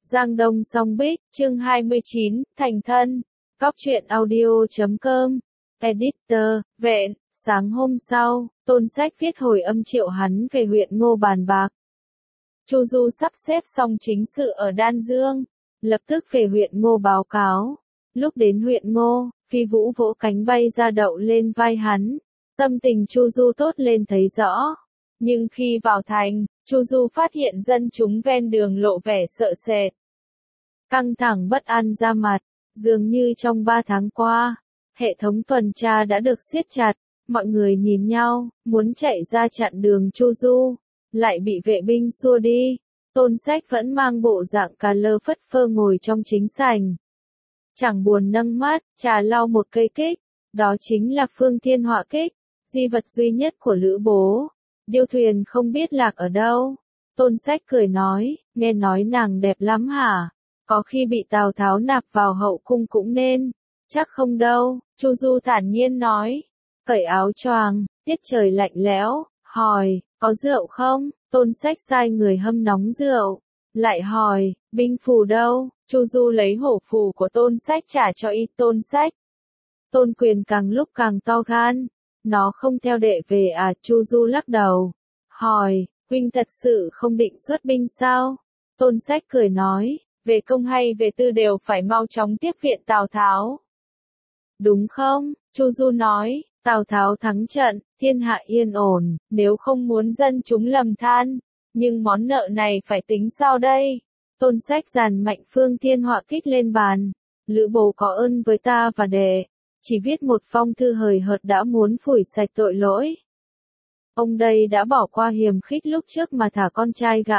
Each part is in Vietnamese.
Giang Đông Song Bích, chương 29, thành thân. Cóc truyện audio.com. Editor, Vẹn. Sáng hôm sau, Tôn Sách viết hồi âm triệu hắn về huyện Ngô bàn bạc. Chu Du sắp xếp xong chính sự ở Đan Dương, lập tức về huyện Ngô báo cáo. Lúc đến huyện Ngô, Phi Vũ vỗ cánh bay ra đậu lên vai hắn. Tâm tình Chu Du tốt lên thấy rõ. Nhưng khi vào thành, Chu Du phát hiện dân chúng ven đường lộ vẻ sợ sệt. Căng thẳng bất an ra mặt, dường như trong 3 tháng qua, hệ thống tuần tra đã được siết chặt, mọi người nhìn nhau, muốn chạy ra chặn đường Chu Du, lại bị vệ binh xua đi. Tôn Sách vẫn mang bộ dạng cà lơ phất phơ ngồi trong chính sảnh. Chẳng buồn nâng mắt, trà lau một cây kích, đó chính là Phương Thiên Họa kích, di vật duy nhất của Lữ Bố. Điêu thuyền không biết lạc ở đâu. Tôn Sách cười nói, nghe nói nàng đẹp lắm hả? Có khi bị Tào Tháo nạp vào hậu cung cũng nên. Chắc không đâu, Chu Du thản nhiên nói. Cởi áo choàng, tiết trời lạnh lẽo, hỏi, có rượu không? Tôn Sách sai người hâm nóng rượu. Lại hỏi, binh phù đâu? Chu Du lấy hổ phù của Tôn Sách trả cho y Tôn Sách. Tôn Quyền càng lúc càng to gan. Nó không theo đệ về à? Chu Du lắc đầu. Hỏi, huynh thật sự không định xuất binh sao? Tôn Sách cười nói, về công hay về tư đều phải mau chóng tiếp viện Tào Tháo. Đúng không? Chu Du nói, Tào Tháo thắng trận, thiên hạ yên ổn, nếu không muốn dân chúng lầm than. Nhưng món nợ này phải tính sao đây? Tôn Sách giàn mạnh Phương Thiên Họa kích lên bàn. Lữ Bố có ơn với ta và đệ. Chỉ viết một phong thư hời hợt đã muốn phủi sạch tội lỗi. Ông đây đã bỏ qua hiềm khích lúc trước mà thả con trai gã.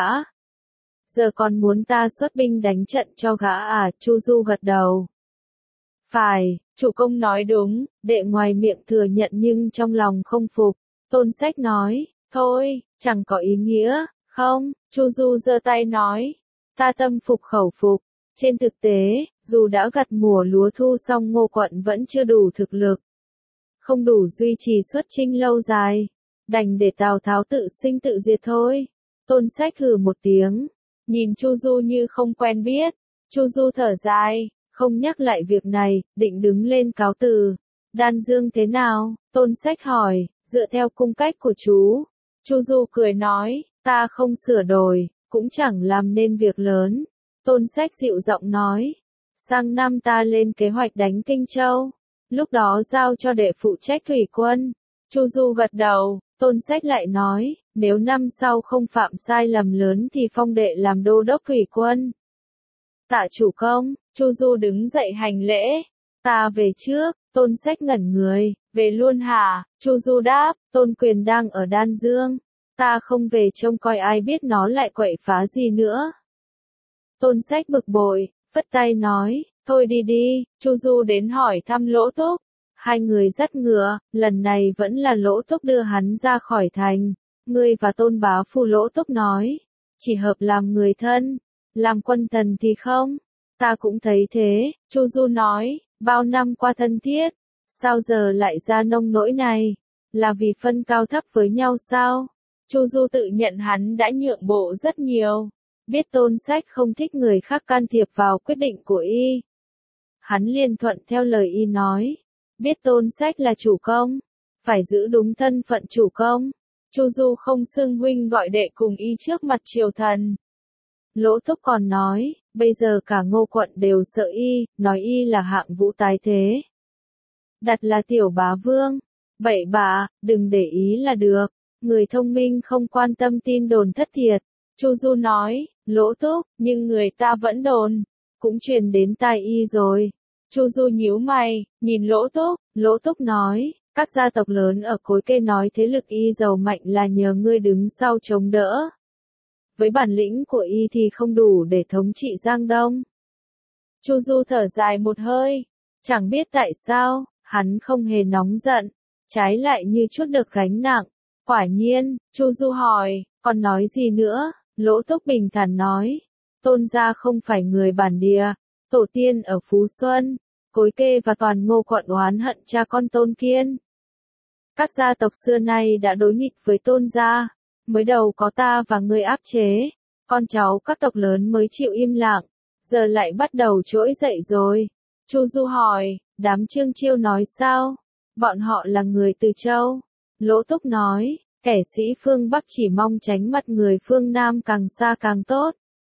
Giờ còn muốn ta xuất binh đánh trận cho gã à? Chu Du gật đầu. Phải, chủ công nói đúng, đệ ngoài miệng thừa nhận nhưng trong lòng không phục. Tôn Sách nói, thôi, chẳng có ý nghĩa, không? Chu Du giơ tay nói, ta tâm phục khẩu phục. Trên thực tế, dù đã gặt mùa lúa thu xong Ngô quận vẫn chưa đủ thực lực. Không đủ duy trì xuất chinh lâu dài. Đành để Tào Tháo tự sinh tự diệt thôi. Tôn Sách hừ một tiếng. Nhìn Chu Du như không quen biết. Chu Du thở dài, không nhắc lại việc này, định đứng lên cáo từ. Đan Dương thế nào? Tôn Sách hỏi, dựa theo cung cách của chú. Chu Du cười nói, ta không sửa đổi, cũng chẳng làm nên việc lớn. Tôn Sách dịu giọng nói, sang năm ta lên kế hoạch đánh Kinh Châu, lúc đó giao cho đệ phụ trách thủy quân. Chu Du gật đầu. Tôn Sách lại nói, nếu năm sau không phạm sai lầm lớn thì phong đệ làm đô đốc thủy quân. Tạ chủ công. Chu Du đứng dậy hành lễ. Ta về trước. Tôn Sách ngẩn người, về luôn hả? Chu Du đáp, Tôn Quyền đang ở Đan Dương. Ta không về trông coi ai biết nó lại quậy phá gì nữa. Tôn Sách bực bội, phất tay nói, thôi đi đi. Chu Du đến hỏi thăm Lỗ Túc. Hai người dắt ngựa, lần này vẫn là Lỗ Túc đưa hắn ra khỏi thành. Ngươi và Tôn bá phụ. Lỗ Túc nói, chỉ hợp làm người thân, làm quân thần thì không. Ta cũng thấy thế. Chu Du nói, bao năm qua thân thiết, sao giờ lại ra nông nỗi này? Là vì phân cao thấp với nhau sao? Chu Du tự nhận hắn đã nhượng bộ rất nhiều. Biết Tôn Sách không thích người khác can thiệp vào quyết định của y. Hắn liền thuận theo lời y nói. Biết Tôn Sách là chủ công, phải giữ đúng thân phận chủ công. Chu Du không xưng huynh gọi đệ cùng y trước mặt triều thần. Lỗ Túc còn nói, bây giờ cả Ngô quận đều sợ y, nói y là hạng vũ tái thế. Đặt là tiểu bá vương. Bậy bạ, đừng để ý là được. Người thông minh không quan tâm tin đồn thất thiệt. Chu Du nói, Lỗ Túc, nhưng người ta vẫn đồn. Cũng truyền đến tai y rồi. Chu Du nhíu mày, nhìn Lỗ Túc. Lỗ Túc nói, các gia tộc lớn ở Cối Cây nói thế lực y giàu mạnh là nhờ ngươi đứng sau chống đỡ. Với bản lĩnh của y thì không đủ để thống trị Giang Đông. Chu Du thở dài một hơi. Chẳng biết tại sao, hắn không hề nóng giận, trái lại như chút được gánh nặng. Quả nhiên. Chu Du hỏi, còn nói gì nữa? Lỗ Túc bình thản nói, Tôn gia không phải người bản địa, tổ tiên ở Phú Xuân, Cối Kê và toàn Ngô quận oán hận cha con Tôn Kiên. Các gia tộc xưa nay đã đối nghịch với Tôn gia, mới đầu có ta và ngươi áp chế, con cháu các tộc lớn mới chịu im lặng, giờ lại bắt đầu trỗi dậy rồi. Chu Du hỏi, đám Trương Chiêu nói sao? Bọn họ là người từ châu. Lỗ Túc nói, kẻ sĩ phương Bắc chỉ mong tránh mặt người phương Nam càng xa càng tốt.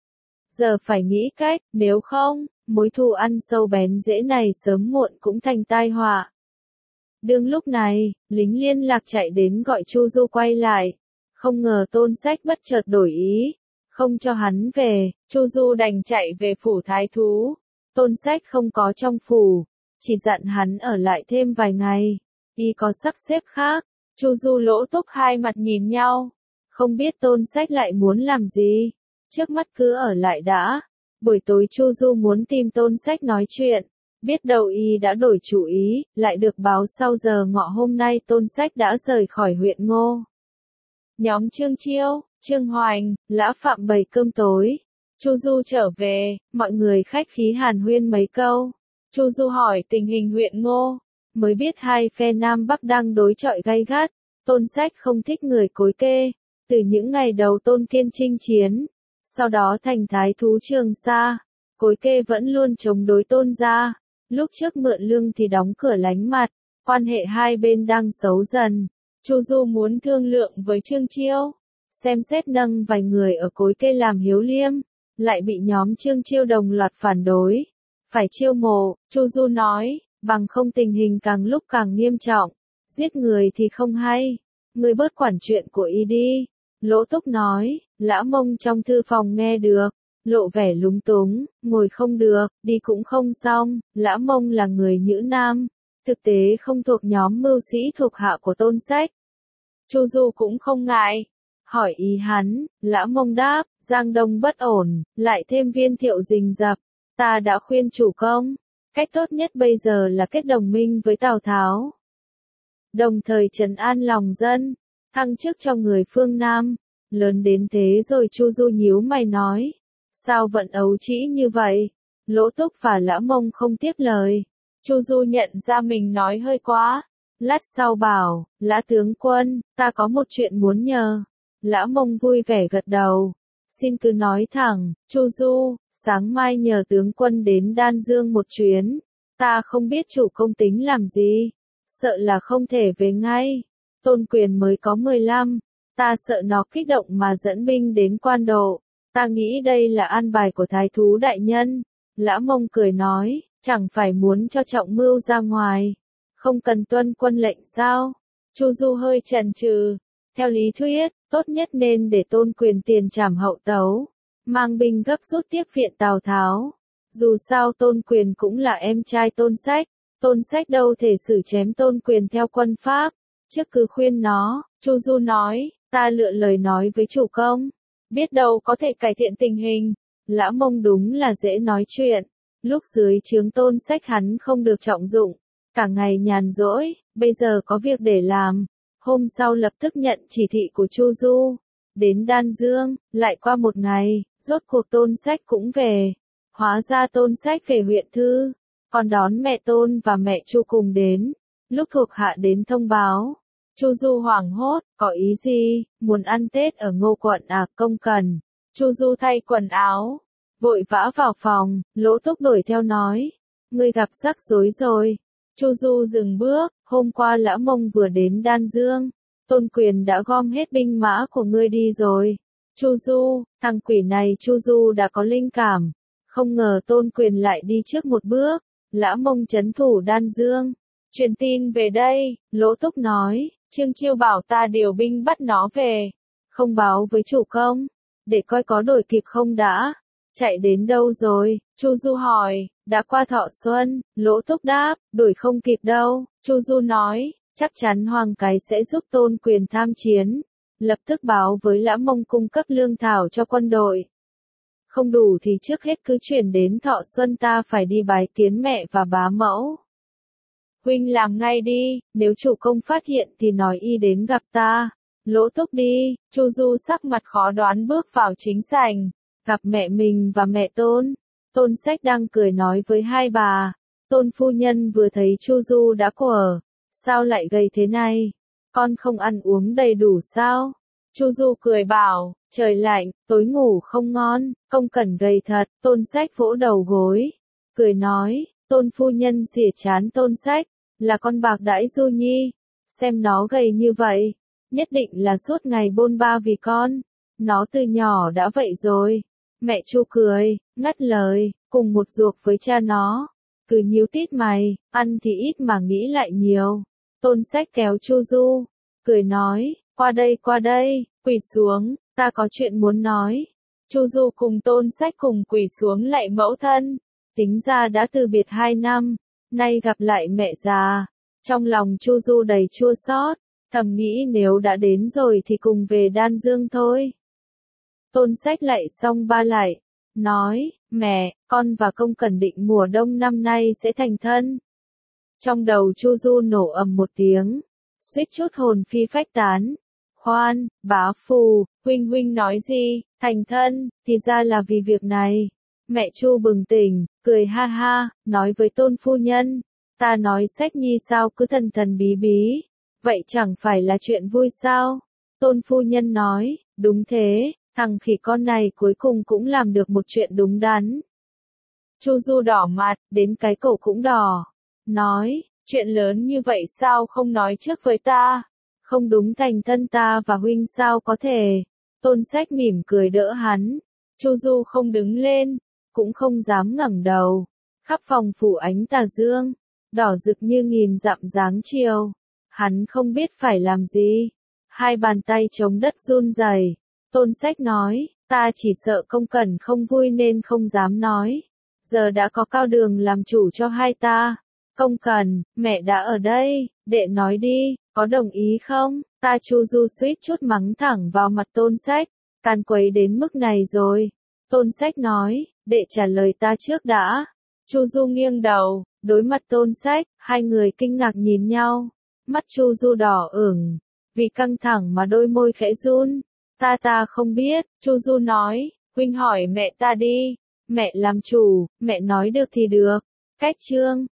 Giờ phải nghĩ cách, nếu không, mối thù ăn sâu bén rễ này sớm muộn cũng thành tai họa. Đương lúc này, lính liên lạc chạy đến gọi Chu Du quay lại. Không ngờ Tôn Sách bất chợt đổi ý, không cho hắn về, Chu Du đành chạy về phủ thái thú. Tôn Sách không có trong phủ, chỉ dặn hắn ở lại thêm vài ngày. Y có sắp xếp khác, Chu Du Lỗ Túc hai mặt nhìn nhau. Không biết Tôn Sách lại muốn làm gì, trước mắt cứ ở lại đã. Buổi tối Chu Du muốn tìm Tôn Sách nói chuyện, biết đâu y đã đổi chủ ý, lại được báo sau giờ ngọ hôm nay Tôn Sách đã rời khỏi huyện Ngô. Nhóm Trương Chiêu, Trương Hoành, Lã Phạm bày cơm tối. Chu Du trở về, mọi người khách khí hàn huyên mấy câu. Chu Du hỏi tình hình huyện Ngô, mới biết hai phe Nam Bắc đang đối chọi gay gắt. Tôn Sách không thích người cối kê, từ những ngày đầu Tôn Kiên chinh chiến, sau đó thành thái thú Trường Sa, cối kê vẫn luôn chống đối Tôn gia. Lúc trước mượn lương thì đóng cửa lánh mặt, quan hệ hai bên đang xấu dần. Chu Du muốn thương lượng với Trương Chiêu, xem xét nâng vài người ở cối kê làm hiếu liêm, lại bị nhóm Trương Chiêu đồng loạt phản đối. Phải chiêu mộ, Chu Du nói, bằng không tình hình càng lúc càng nghiêm trọng, giết người thì không hay, người bớt quản chuyện của y đi. Lỗ Túc nói, Lã Mông trong thư phòng nghe được, lộ vẻ lúng túng, ngồi không được, đi cũng không xong. Lã Mông là người Nhữ Nam, thực tế không thuộc nhóm mưu sĩ thuộc hạ của Tôn Sách. Chu Du cũng không ngại, hỏi ý hắn. Lã Mông đáp, Giang Đông bất ổn, lại thêm Viên Thiệu rình rập, ta đã khuyên chủ công, cách tốt nhất bây giờ là kết đồng minh với Tào Tháo, đồng thời trấn an lòng dân, thăng chức cho người phương Nam. Lớn đến thế rồi? Chu Du nhíu mày nói, sao vận ấu trĩ như vậy? Lỗ Túc và Lã Mông không tiếp lời. Chu Du nhận ra mình nói hơi quá, lát sau bảo, Lã tướng quân, ta có một chuyện muốn nhờ. Lã Mông vui vẻ gật đầu, xin cứ nói thẳng. Chu Du, sáng mai nhờ tướng quân đến Đan Dương một chuyến, ta không biết chủ công tính làm gì, sợ là không thể về ngay. Tôn Quyền mới có 15, ta sợ nó kích động mà dẫn binh đến Quan Độ, ta nghĩ đây là an bài của thái thú đại nhân. Lã Mông cười nói, chẳng phải muốn cho Trọng Mưu ra ngoài, không cần tuân quân lệnh sao? Chu Du hơi chần chừ, theo lý thuyết, tốt nhất nên để Tôn Quyền tiền trảm hậu tấu, mang binh gấp rút tiếp viện Tào Tháo. Dù sao Tôn Quyền cũng là em trai Tôn Sách, Tôn Sách đâu thể xử chém Tôn Quyền theo quân pháp, trước cứ khuyên nó. Chu Du nói, ta lựa lời nói với chủ công, biết đâu có thể cải thiện tình hình. Lã Mông đúng là dễ nói chuyện, lúc dưới trướng Tôn Sách hắn không được trọng dụng, cả ngày nhàn rỗi, bây giờ có việc để làm. Hôm sau lập tức nhận chỉ thị của Chu Du, đến Đan Dương. Lại qua một ngày, rốt cuộc Tôn Sách cũng về. Hóa ra Tôn Sách về huyện Thư, còn đón mẹ Tôn và mẹ Chu cùng đến. Lúc thuộc hạ đến thông báo, Chu Du hoảng hốt, có ý gì? Muốn ăn Tết ở Ngô quận à? Công cần. Chu Du thay quần áo, vội vã vào phòng. Lỗ Túc đuổi theo nói, ngươi gặp rắc rối rồi. Chu Du dừng bước, hôm qua Lã Mông vừa đến Đan Dương, Tôn Quyền đã gom hết binh mã của ngươi đi rồi. Chu Du, thằng quỷ này. Chu Du đã có linh cảm, không ngờ Tôn Quyền lại đi trước một bước. Lã Mông trấn thủ Đan Dương, truyền tin về đây. Lỗ Túc nói, Trương Chiêu bảo ta điều binh bắt nó về, không báo với chủ công, để coi có đổi kịp không đã. Chạy đến đâu rồi? Chu Du hỏi. Đã qua Thọ Xuân. Lỗ Túc đáp, đuổi không kịp đâu. Chu Du nói, chắc chắn Hoàng Cái sẽ giúp Tôn Quyền tham chiến, lập tức báo với Lã Mông cung cấp lương thảo cho quân đội. Không đủ thì trước hết cứ chuyển đến Thọ Xuân, ta phải đi bái kiến mẹ và bá mẫu. Huynh làm ngay đi, nếu chủ công phát hiện thì nói y đến gặp ta. Lỗ Túc đi. Chu Du sắc mặt khó đoán bước vào chính sảnh, gặp mẹ mình và mẹ Tôn. Tôn Sách đang cười nói với hai bà. Tôn phu nhân vừa thấy Chu Du đã quở, sao lại gầy thế này? Con không ăn uống đầy đủ sao? Chu Du cười bảo, trời lạnh, tối ngủ không ngon, không cần gầy thật, Tôn Sách vỗ đầu gối, cười nói, Tôn phu nhân xỉa chán Tôn Sách, là con bạc đãi Du Nhi, xem nó gầy như vậy, nhất định là suốt ngày bôn ba vì con, nó từ nhỏ đã vậy rồi. Mẹ Chu cười, ngắt lời, cùng một ruột với cha nó, cứ nhíu tít mày, ăn thì ít mà nghĩ lại nhiều. Tôn Sách kéo Chu Du, cười nói, qua đây, quỳ xuống, ta có chuyện muốn nói. Chu Du cùng Tôn Sách cùng quỳ xuống lạy mẫu thân, tính ra đã từ biệt 2 năm, nay gặp lại mẹ già. Trong lòng Chu Du đầy chua xót, thầm nghĩ nếu đã đến rồi thì cùng về Đan Dương thôi. Tôn Sách lạy xong ba lạy, nói, mẹ, con và Công Cẩn định mùa đông năm nay sẽ thành thân. Trong đầu Chu Du nổ ầm một tiếng, suýt chút hồn phi phách tán. Khoan, bá phù, huynh nói gì, thành thân, thì ra là vì việc này. Mẹ Chu bừng tỉnh, cười ha ha, nói với Tôn phu nhân, ta nói Sách Nhi sao cứ thần thần bí bí, vậy chẳng phải là chuyện vui sao? Tôn phu nhân nói, đúng thế, thằng khỉ con này cuối cùng cũng làm được một chuyện đúng đắn. Chu Du đỏ mặt, đến cái cổ cũng đỏ, nói, chuyện lớn như vậy sao không nói trước với ta? Không đúng thành thân ta và huynh sao có thể? Tôn Sách mỉm cười đỡ hắn. Chu Du không đứng lên, cũng không dám ngẩng đầu. Khắp phòng phủ ánh tà dương, đỏ rực như nghìn dặm dáng chiều. Hắn không biết phải làm gì. Hai bàn tay chống đất run rẩy. Tôn Sách nói, ta chỉ sợ Công Cẩn không vui nên không dám nói. Giờ đã có Cao Đường làm chủ cho hai ta. Công Cẩn, mẹ đã ở đây, đệ nói đi, có đồng ý không? Ta Chu Du suýt chút mắng thẳng vào mặt Tôn Sách, can quấy đến mức này rồi. Tôn Sách nói, đệ trả lời ta trước đã. Chu Du nghiêng đầu, đối mặt Tôn Sách, hai người kinh ngạc nhìn nhau. Mắt Chu Du đỏ ửng, vì căng thẳng mà đôi môi khẽ run. Ta không biết, Chu Du nói, huynh hỏi mẹ ta đi. Mẹ làm chủ, mẹ nói được thì được. Cách chương